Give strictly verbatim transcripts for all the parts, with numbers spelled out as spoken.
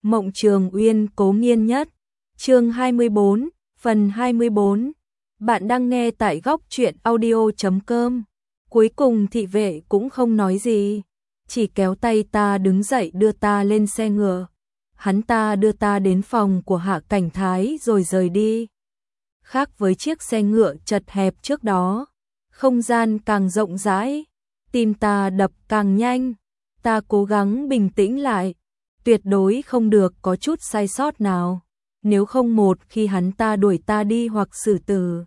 Mộng Trường Uyên cố nghiên nhất. Chương hai mươi bốn, phần hai mươi bốn. Bạn đang nghe tại góc truyện audio chấm com. Cuối cùng thị vệ cũng không nói gì, chỉ kéo tay ta đứng dậy đưa ta lên xe ngựa. Hắn ta đưa ta đến phòng của Hạ Cảnh Thái rồi rời đi. Khác với chiếc xe ngựa chật hẹp trước đó, không gian càng rộng rãi, tim ta đập càng nhanh. Ta cố gắng bình tĩnh lại, tuyệt đối không được có chút sai sót nào, nếu không một khi hắn ta đuổi ta đi hoặc xử tử,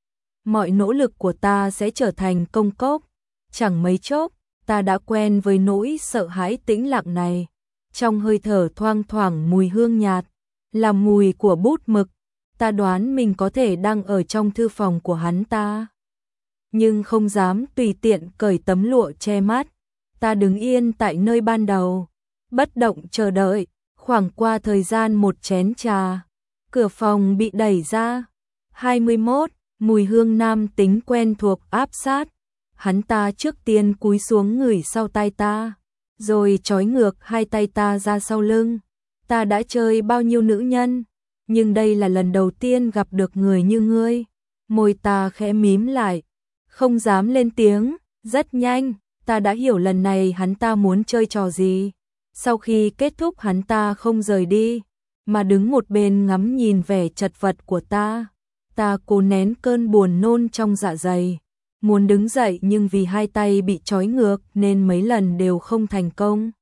mọi nỗ lực của ta sẽ trở thành công cốc. Chẳng mấy chốc, ta đã quen với nỗi sợ hãi tĩnh lặng này. Trong hơi thở thoang thoảng mùi hương nhạt, là mùi của bút mực. Ta đoán mình có thể đang ở trong thư phòng của hắn ta, nhưng không dám tùy tiện cởi tấm lụa che mắt. Ta đứng yên tại nơi ban đầu, bất động chờ đợi. Khoảng qua thời gian một chén trà, cửa phòng bị đẩy ra. hai mươi mốt, mùi hương nam tính quen thuộc áp sát. Hắn ta trước tiên cúi xuống ngửi sau tai ta, rồi trói ngược hai tay ta ra sau lưng. Ta đã chơi bao nhiêu nữ nhân, nhưng đây là lần đầu tiên gặp được người như ngươi. Môi ta khẽ mím lại, không dám lên tiếng. Rất nhanh, ta đã hiểu lần này hắn ta muốn chơi trò gì. Sau khi kết thúc, hắn ta không rời đi, mà đứng một bên ngắm nhìn vẻ chật vật của ta. Ta cố nén cơn buồn nôn trong dạ dày, muốn đứng dậy nhưng vì hai tay bị trói ngược nên mấy lần đều không thành công.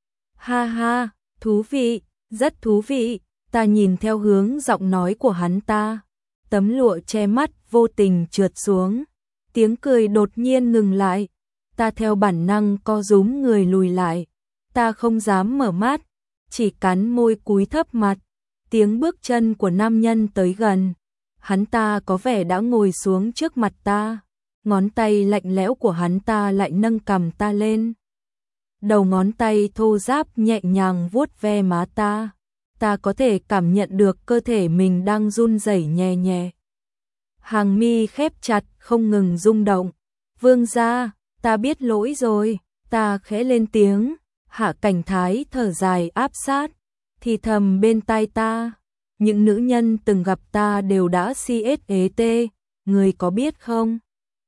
Ha ha, thú vị, rất thú vị. Ta nhìn theo hướng giọng nói của hắn ta, tấm lụa che mắt vô tình trượt xuống. Tiếng cười đột nhiên ngừng lại. Ta theo bản năng co rúm người lùi lại. Ta không dám mở mắt, chỉ cắn môi cúi thấp mặt. Tiếng bước chân của nam nhân tới gần. Hắn ta có vẻ đã ngồi xuống trước mặt ta. Ngón tay lạnh lẽo của hắn ta lại nâng cằm ta lên. Đầu ngón tay thô ráp nhẹ nhàng vuốt ve má ta. Ta có thể cảm nhận được cơ thể mình đang run rẩy nhẹ nhẹ. Hàng mi khép chặt không ngừng rung động. Vương gia, ta biết lỗi rồi. Ta khẽ lên tiếng. Hạ Cảnh Thái thở dài áp sát, thì thầm bên tai ta. Những nữ nhân từng gặp ta đều đã xê ét ê tê, người có biết không?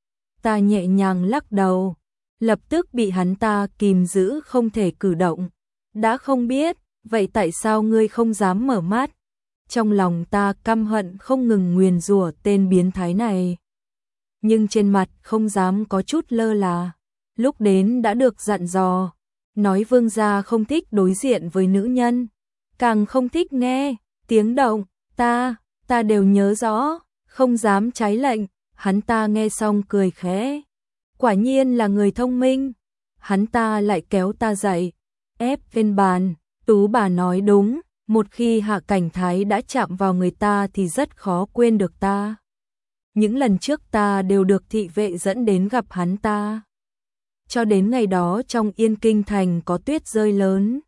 Ta nhẹ nhàng lắc đầu, lập tức bị hắn ta kìm giữ không thể cử động. Đã không biết, vậy tại sao ngươi không dám mở mắt? Trong lòng ta căm hận không ngừng nguyền rủa tên biến thái này, nhưng trên mặt không dám có chút lơ là. Lúc đến đã được dặn dò, nói vương gia không thích đối diện với nữ nhân, càng không thích nghe tiếng động. Ta, ta đều nhớ rõ, không dám trái lệnh. Hắn ta nghe xong cười khẽ, quả nhiên là người thông minh. Hắn ta lại kéo ta dậy, ép lên bàn. Tú bà nói đúng, một khi Hạ Cảnh Thái đã chạm vào người ta thì rất khó quên được ta. Những lần trước ta đều được thị vệ dẫn đến gặp hắn ta. Cho đến ngày đó trong Yên Kinh thành có tuyết rơi lớn,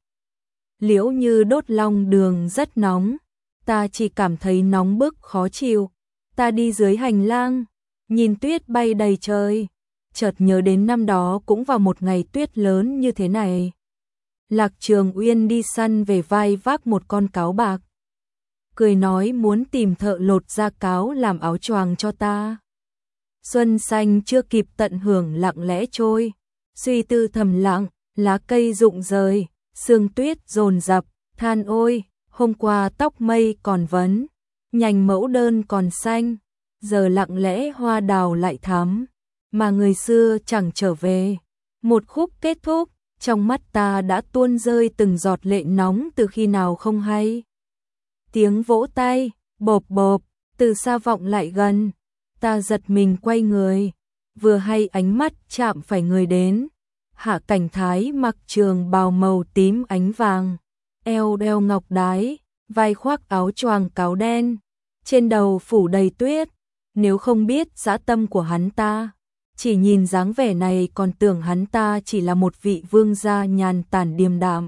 liễu như đốt long đường rất nóng. Ta chỉ cảm thấy nóng bức khó chịu. Ta đi dưới hành lang, nhìn tuyết bay đầy trời, chợt nhớ đến năm đó cũng vào một ngày tuyết lớn như thế này. Lạc Trường Uyên đi săn về vai vác một con cáo bạc, cười nói muốn tìm thợ lột da cáo làm áo choàng cho ta. Xuân xanh chưa kịp tận hưởng lặng lẽ trôi, suy tư thầm lặng, lá cây rụng rời, sương tuyết dồn dập, than ôi, hôm qua tóc mây còn vấn, nhành mẫu đơn còn xanh, giờ lặng lẽ hoa đào lại thắm, mà người xưa chẳng trở về. Một khúc kết thúc, trong mắt ta đã tuôn rơi từng giọt lệ nóng từ khi nào không hay. Tiếng vỗ tay, bộp bộp, từ xa vọng lại gần. Ta giật mình quay người, vừa hay ánh mắt chạm phải người đến. Hạ Cảnh Thái mặc trường bào màu tím ánh vàng, eo đeo ngọc đái, vai khoác áo choàng cáo đen, trên đầu phủ đầy tuyết. Nếu không biết dã tâm của hắn ta, chỉ nhìn dáng vẻ này còn tưởng hắn ta chỉ là một vị vương gia nhàn tản điềm đạm.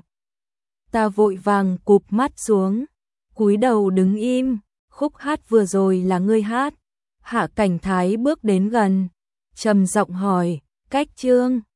Ta vội vàng cụp mắt xuống, cúi đầu đứng im. Khúc hát vừa rồi là ngươi hát? Hạ Cảnh Thái bước đến gần, trầm giọng hỏi. Cách chương